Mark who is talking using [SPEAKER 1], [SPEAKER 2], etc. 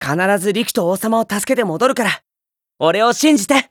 [SPEAKER 1] 必ずリクと王様を助けて戻るから俺を信じて。